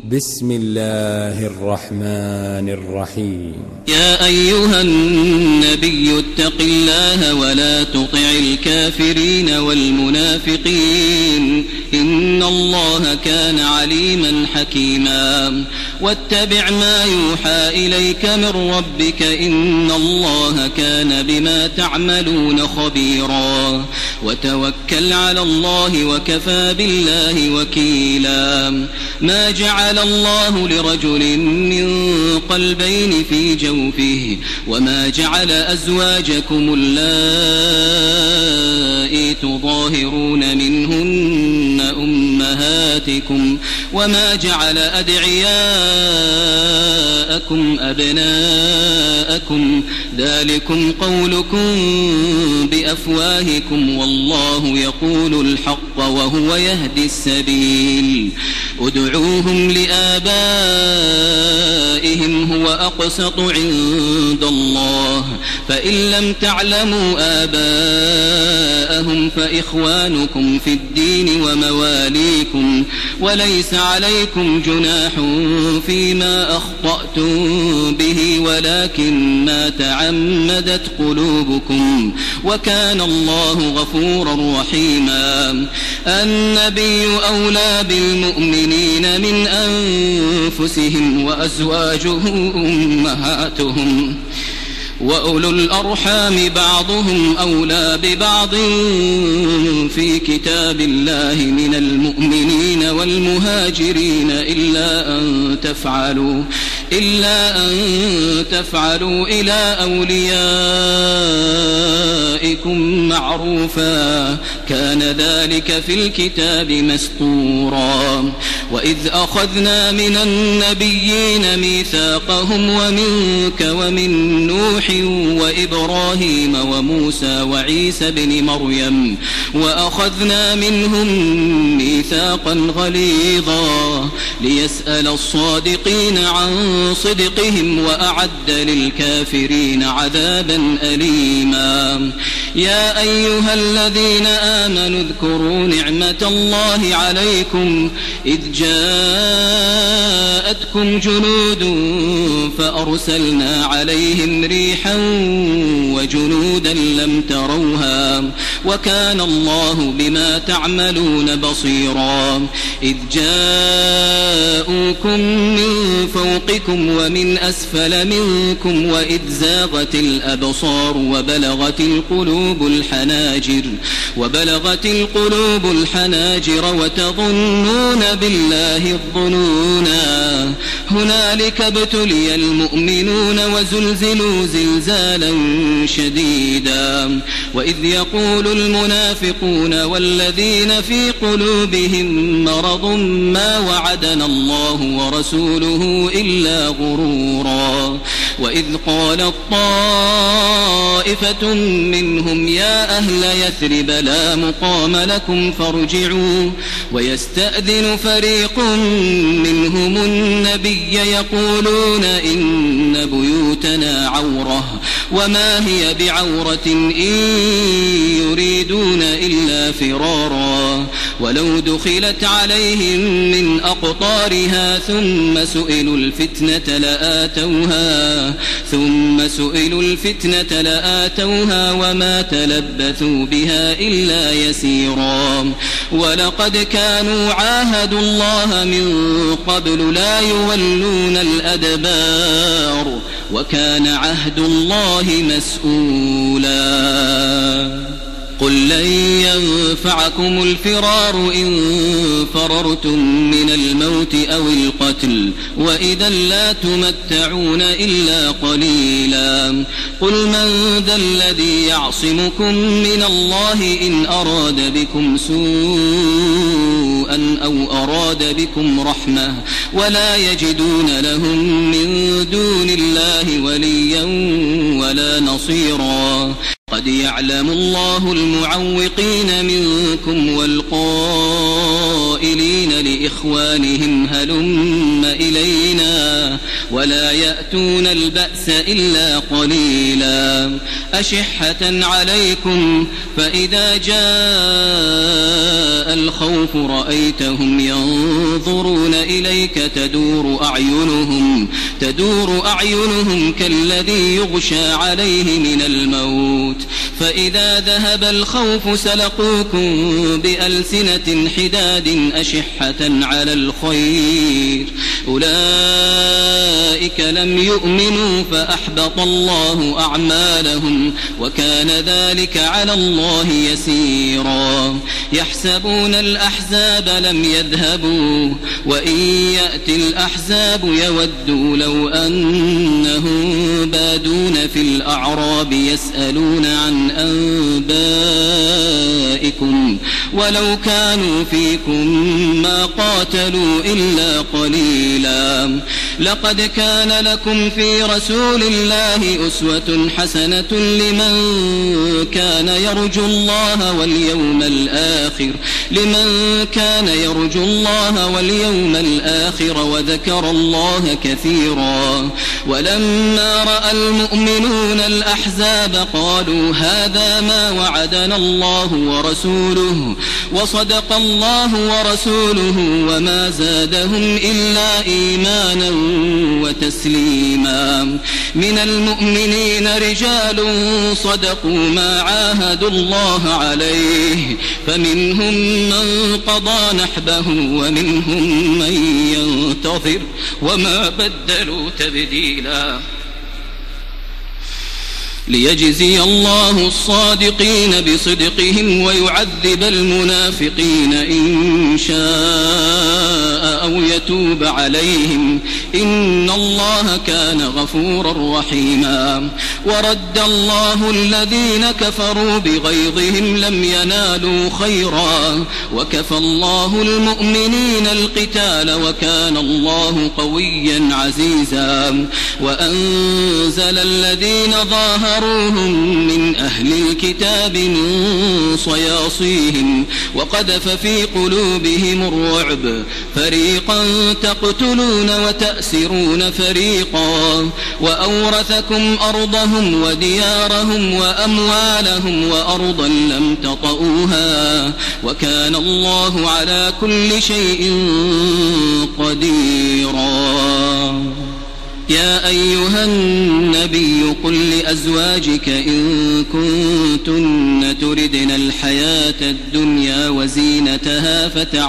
بسم الله الرحمن الرحيم. يا أيها النبي اتق الله ولا تطع الكافرين والمنافقين إن الله كان عليما حكيما. واتبع ما يوحى إليك من ربك إن الله كان بما تعملون خبيرا. وتوكل على الله وكفى بالله وكيلا. ما جعل الله لرجل من قلبين في جوفه وما جعل أزواجكم اللائي تظاهرون منهن أمهاتكم وما جعل أدعياءكم أبناءكم ذلكم قولكم بأفواهكم والله يقول الحق وهو يهدي السبيل. ادعوهم لآبائهم هو أقسط عند الله فإن لم تعلموا آباءهم فإخوانكم في الدين ومواليكم وليس عليكم جناح فيما أخطأتم به ولكن ما تعمدت قلوبكم وكان الله غفورا رحيما. النبي أولى بالمؤمنين من أنفسهم وأزواجه أمهاتهم وأولو الأرحام بعضهم أولى ببعض في كتاب الله من المؤمنين والمهاجرين إلا أن تفعلوا إلى أوليائكم معروفا كان ذلك في الكتاب مسطورا. وإذ أخذنا من النبيين ميثاقهم ومنك ومن نوح وإبراهيم وموسى وعيسى بن مريم وأخذنا منهم ميثاقا غليظا ليسأل الصادقين عن صدقهم وأعد للكافرين عذابا أليما. يا أيها الذين آمنوا اذكروا نعمة الله عليكم إذ جاءتكم جنود فأرسلنا عليهم ريحا وجنودا لم تروها وكان الله بما تعملون بصيرا. إذ جاءوكم من فوقكم ومن أسفل منكم وإذ زاغت الأبصار وبلغت القلوب الحناجر وتظنون بالله الظنونا. هنالك ابتلي المؤمنون وزلزلوا زلزالا شديدا. وإذ يقول المنافقون والذين في قلوبهم مرض ما وعدنا الله ورسوله إلا غرورا. وإذ قالت طائفة منهم يا أهل يثرب لا مقام لكم فارجعوا ويستأذن فريق منهم النبي يقولون إن بيوتنا عورة وما هي بعورة إن يريدون إلا فرارا. ولو دخلت عليهم من أقطارها ثم سئلوا الفتنة لآتوها وما تلبثوا بها إلا يسيرا. ولقد كانوا عاهدوا الله من قبل لا يولون الأدبار وكان عهد الله مسؤولا. قل لن ينفعكم الفرار إن فررتم من الموت أو القتل وإذا لا تمتعون إلا قليلا. قل من ذا الذي يعصمكم من الله إن أراد بكم سوءا أو أراد بكم رحمة ولا يجدون لهم من دون الله وليا ولا نصيرا. قد يعلم الله المعوقين منكم والقائلين لإخوانهم هلم إلينا ولا يأتون البأس إلا قليلا أشحة عليكم فإذا جاء الخوف رأيتهم ينظرون إليك تدور أعينهم كالذي يغشى عليه من الموت فإذا ذهب الخوف سلقوكم بألسنة حداد أشحة على الخير أولئك لم يؤمنوا فأحبط الله أعمالهم وكان ذلك على الله يسيرا يحسبون الأحزاب لم يذهبوا وإن يأتي الأحزاب يودوا لو أنهم بادون في الأعراب يسألون عن أنبائكم ولو كانوا فيكم ما قاتلوا إلا قليلا لقد كان لكم في رسول الله أسوة حسنة لمن كان يرجو الله واليوم الآخر وذكر الله كثيرا ولما رأى المؤمنون الأحزاب قالوا هذا ما وعدنا الله ورسوله وصدق الله ورسوله وما زادهم إلا إيمانا وتسليما من المؤمنين رجال صدقوا ما عاهدوا الله عليه فمنهم من قضى نحبه ومنهم من ينتظر وما بدلوا تبديلا ليجزي الله الصادقين بصدقهم ويعذب المنافقين إن شاء أو يتوب عليهم إن الله كان غفورا رحيما ورد الله الذين كفروا بغيظهم لم ينالوا خيرا وكفى الله المؤمنين القتال وكان الله قويا عزيزا وأنزل الذين ظاهروهم من أهل الكتاب من صياصيهم وقذف في قلوبهم الرعب فريقا تقتلون وتأسرون فريقا وأورثكم أرضهم وديارهم وأموالهم وأرضا لم تطئوها وكان الله على كل شيء قديرا يا أيها النبي قل لأزواجك إن كنتن تردن الحياة الدنيا وزينتها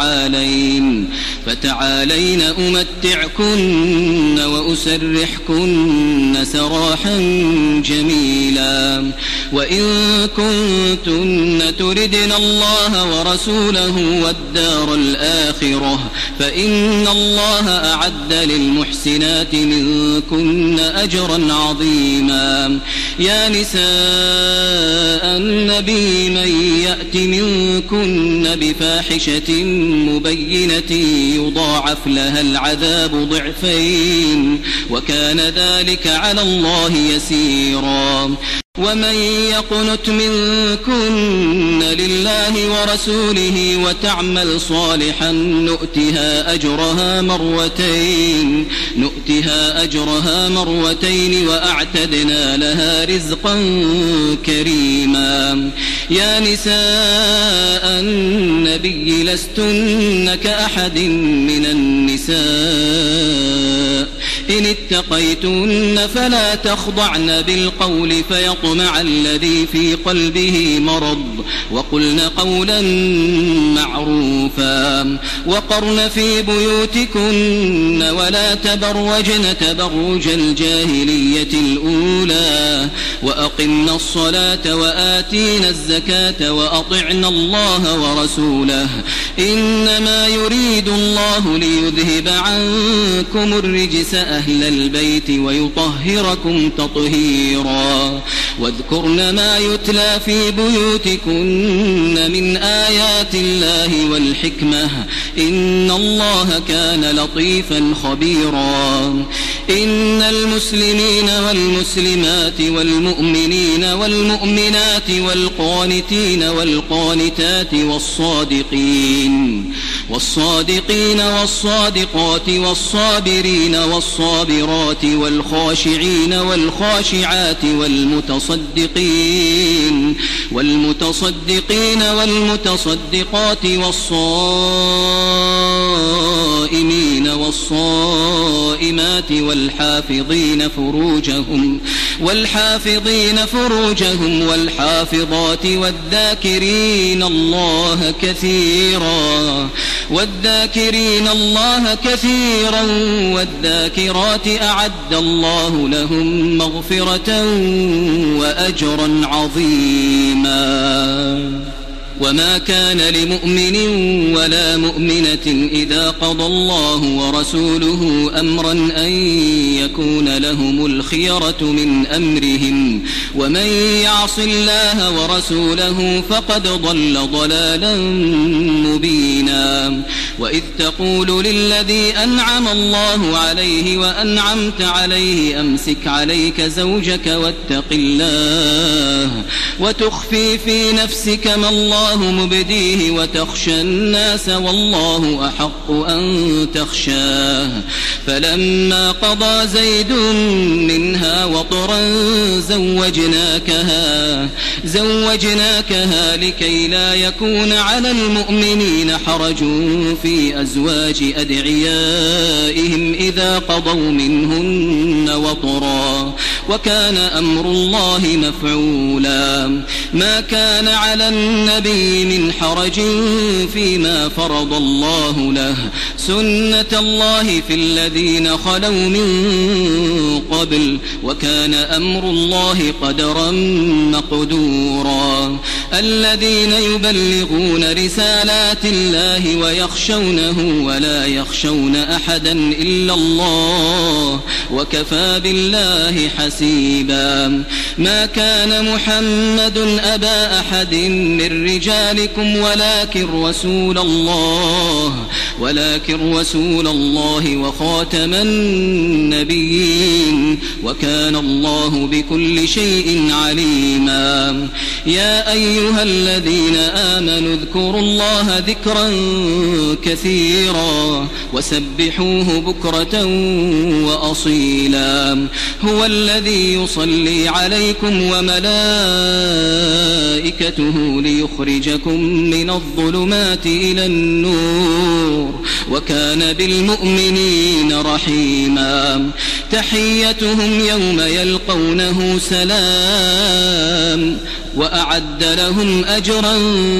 فتعالين أمتعكن وأسرحكن سراحا جميلا وإن كنتن تردن الله ورسوله والدار الآخرة فإن الله أعد للمحسنات منكن أجرا عظيما يا نساء النبي من يأت منكن بفاحشة مبينة يضاعف لها العذاب ضعفين وكان ذلك على الله يسيرا ومن يقنت منكن لله ورسوله وتعمل صالحا نؤتها أجرها مرتين وأعتدنا لها رزقا كريما يا نساء النبي لستن كأحد من النساء إن اتقيتن فلا تخضعن بالقول فيطمع الذي في قلبه مرض وقلن قولا معروفا وقرن في بيوتكن ولا تبرجن تبرج الجاهلية الأولى وأقمن الصلاة وآتينا الزكاة وأطعنا الله ورسوله إنما يريد الله ليذهب عنكم الرجس أهل البيت ويطهركم تطهيرا واذكرن ما يتلى في بيوتكن من آيات الله والحكمة إن الله كان لطيفا خبيرا إن المسلمين والمسلمات والمؤمنين والمؤمنات والقانتين والقانتات والصادقين والصادقات والصابرين والصابرات والخاشعين والخاشعات والمتصدقين والمتصدقات والصائمين والصائمات والحافظين فروجهم والحافظات والذاكرين الله كثيرا والذاكرات أعد الله لهم مغفرة وأجرا عظيما. وما كان لمؤمن ولا مؤمنة إذا قضى الله ورسوله أمرا أن يكون لهم الخيرة من أمرهم ومن يعص الله ورسوله فقد ضل ضلالا مبينا. وإذ تقول للذي أنعم الله عليه وأنعمت عليه أمسك عليك زوجك واتق الله وتخفي في نفسك ما الله مبديه وتخشى الناس والله أحق أن تخشاه. فلما قضى زيد منها وطرا زوجناكها لكي لا يكون على المؤمنين حرج في أزواج أدعيائهم إذا قضوا منهن وطرا وكان أمر الله مفعولا. ما كان على النبي من حرج فيما فرض الله له سنة الله في الذين خلوا من قبل وكان أمر الله قدرا مقدورا. الذين يبلغون رسالات الله ويخشونه ولا يخشون أحدا إلا الله وكفى بالله حسيبا. ما كان محمد أبا أحد من رجالكم ولكن رسول الله وخاتم النبيين وكان الله بكل شيء عليما. يا أيها الذين آمنوا اذكروا الله ذكرا كثيرا وسبحوه بكرة وأصيلا. هو الذي يصلي عليكم وملائكته ليخرجكم من الظلمات إلى النور وكان بالمؤمنين رحيما. تحيتهم يوم يلقونه سلام وأعد لهم أجرا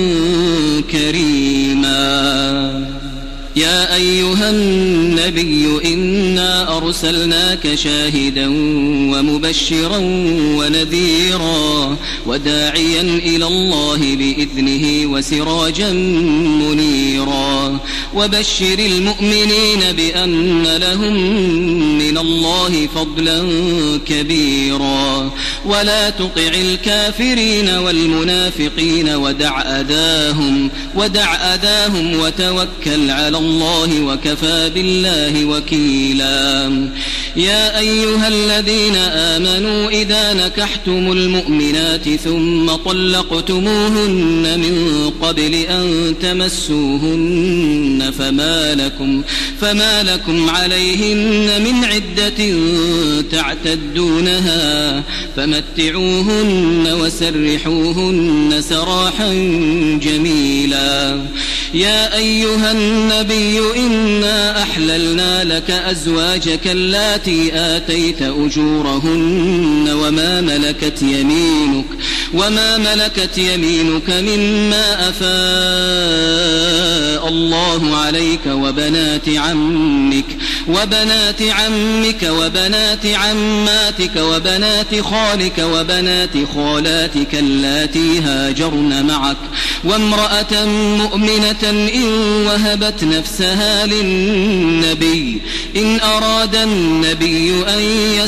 كريما. يا أيها النبي إنا أرسلناك شاهدا ومبشرا ونذيرا وداعيا إلى الله بإذنه وسراجا منيرا. وبشر المؤمنين بأن لهم من الله فضلا كبيرا. ولا تطع الكافرين والمنافقين ودع أذاهم وتوكل على الله وكفى بالله وكيلا. يا أيها الذين آمنوا إذا نكحتم المؤمنات ثم طلقتموهن من قبل أن تمسوهن فما لكم عليهن من عدة تعتدونها فمتعوهن وسرحوهن سراحا جميلا. يا أيها النبي إنا أحللنا لك أزواجك اللاتي آتيت أجورهن وما ملكت يمينك مما أفاء الله عليك وبنات عمك وبنات عماتك وبنات خالك وبنات خالاتك اللاتي هاجرن معك وامرأة مؤمنة إن وهبت نفسها للنبي إن أراد النبي أن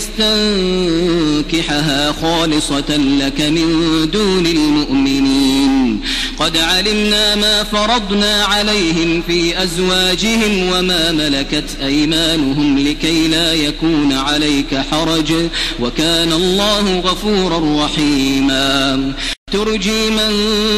يستنكحها خالصة لك من دون المؤمنين. قد علمنا ما فرضنا عليهم في أزواجهم وما ملكت أيمانهم لكي لا يكون عليك حرج وكان الله غفورا رحيما. ترجي من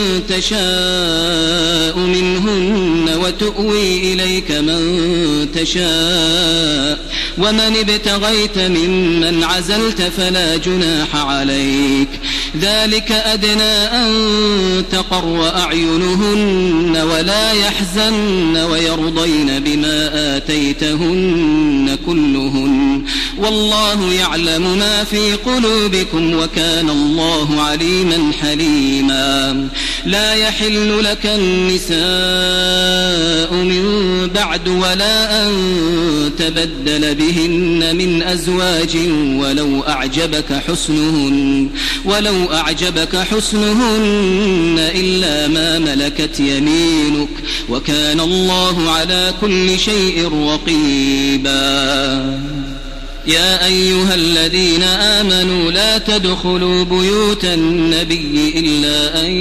تشاء منهن وتؤوي إليك من تشاء ومن ابتغيت ممن عزلت فلا جناح عليك ذلك أدنى أن تقر أعينهن ولا يحزن ويرضين بما آتيتهن كلهن والله يعلم ما في قلوبكم وكان الله عليما حليما لا يحل لك النساء من بعد ولا أن تبدل بهن من أزواج ولو أعجبك حسنهن إلا ما ملكت يمينك وكان الله على كل شيء رقيبا يا أيها الذين آمنوا لا تدخلوا بيوت النبي إلا أن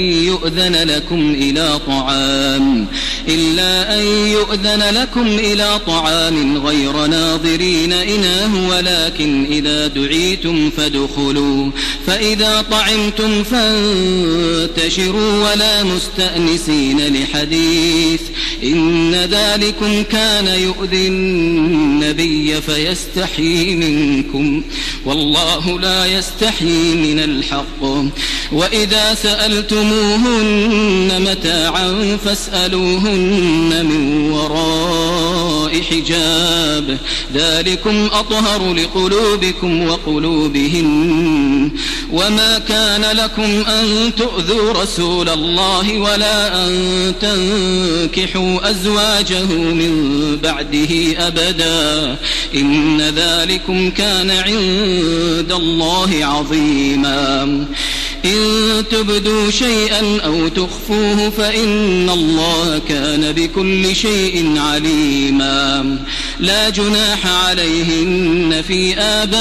يؤذن لكم إلى طعام غير ناظرين إناه ولكن إذا دعيتم فادخلوا فإذا طعمتم فانتشروا ولا مستأنسين لحديث إن ذلكم كان يؤذي النبي فيستحيي منكم والله لا يستحيي من الحق وإذا سألتموهن متاعا فاسألوهن من وراء حجاب ذلكم أطهر لقلوبكم وقلوبهن وما كان لكم أن تؤذوا رسول الله ولا أن تنكحوا أزواجه من بعده أبدا إن ذلكم كان عند الله عظيما إن تبدوا شيئا أو تخفوه فإن الله كان بكل شيء عليما لا جناح عليهن في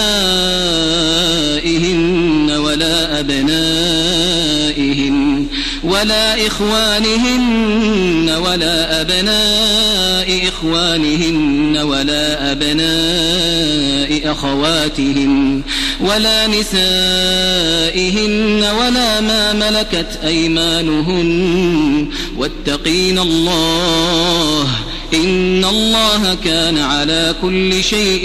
آبائهن ولا أبنائهن ولا إخوانهن ولا أبناء إخوانهن ولا أبناء أخواتهن ولا نسائهن ولا ما ملكت أيمانهن واتقين الله إن الله كان على كل شيء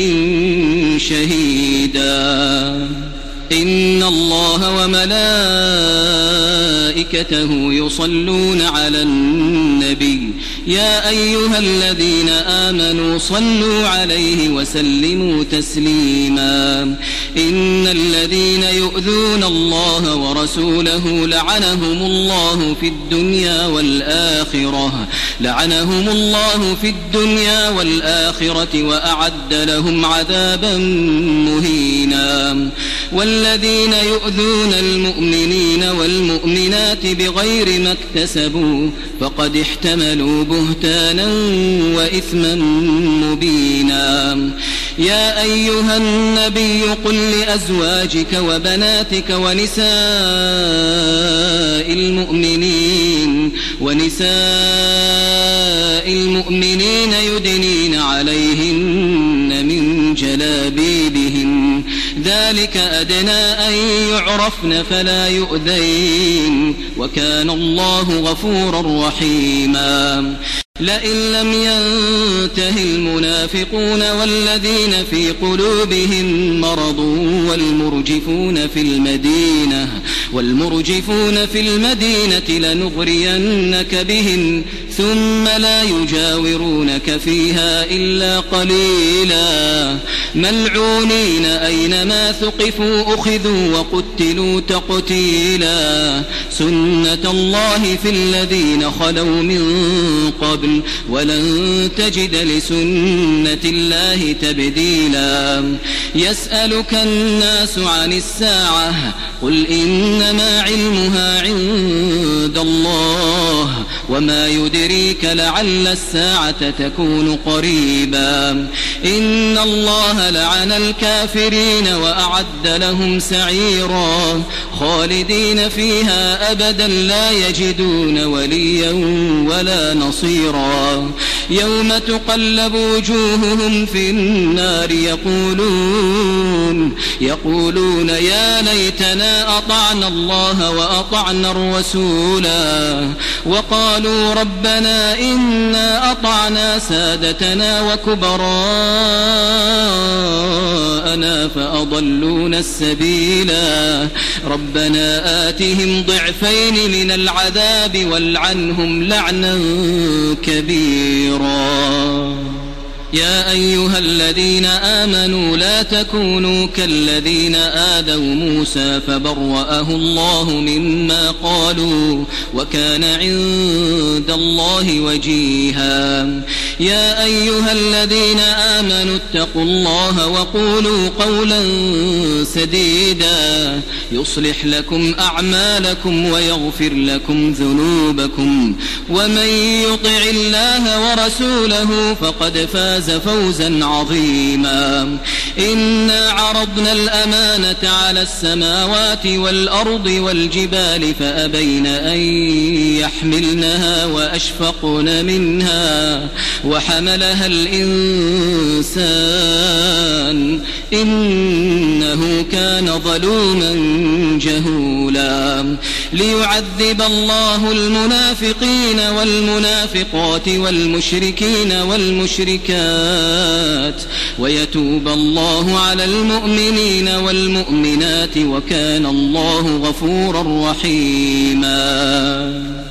شهيدا إن الله وملائكته يصلون على النبي يا أيها الذين آمنوا صلوا عليه وسلموا تسليما إن الذين يؤذون الله ورسوله لعنهم الله في الدنيا والآخرة وأعد لهم عذابا مهينا والذين يؤذون المؤمنين والمؤمنات بغير ما اكتسبوا فقد احتملوا بهتانا وإثما مبينا يا أيها النبي قل لأزواجك وبناتك ونساء المؤمنين يدنين عليهن من جلابيبهن ذلك أدنى أن يعرفن فلا يؤذين وكان الله غفورا رحيما لئن لم ينته المنافقون والذين في قلوبهم مرض والمرجفون في المدينة لنغرينك بهم ثم لا يجاورونك فيها إلا قليلا ملعونين أينما ثقفوا أخذوا وقتلوا تقتيلا سنة الله في الذين خلوا من قبل ولن تجد لسنة الله تبديلا يسألك الناس عن الساعة قل إنما علمها عند الله وما يدريك لعل الساعة تكون قريبا إن الله لعن الكافرين وأعد لهم سعيرا خالدين فيها أبدا لا يجدون وليا ولا نصيرا يوم تقلب وجوههم في النار يقولون يا ليتنا أطعنا الله وأطعنا الرسولا وقالوا ربنا إنا أطعنا سادتنا وكبراءنا فأضلونا السبيلا ربنا آتهم ضعفين من العذاب والعنهم لعنا كبيرا يا أيها الذين آمنوا لا تكونوا كالذين آذوا موسى فبرأه الله مما قالوا وكان عند الله وجيها يا أيها الذين آمنوا اتقوا الله وقولوا قولا سديدا يصلح لكم أعمالكم ويغفر لكم ذنوبكم ومن يطع الله ورسوله فقد فاز فوزا عظيما إنا عرضنا الأمانة على السماوات والأرض والجبال فأبين أن يحملنها وأشفقن منها وحملها الإنسان إنه كان ظلوما جهولا ليعذب الله المنافقين والمنافقات والمشركين والمشركات ويتوب الله على المؤمنين والمؤمنات وكان الله غفورا رحيما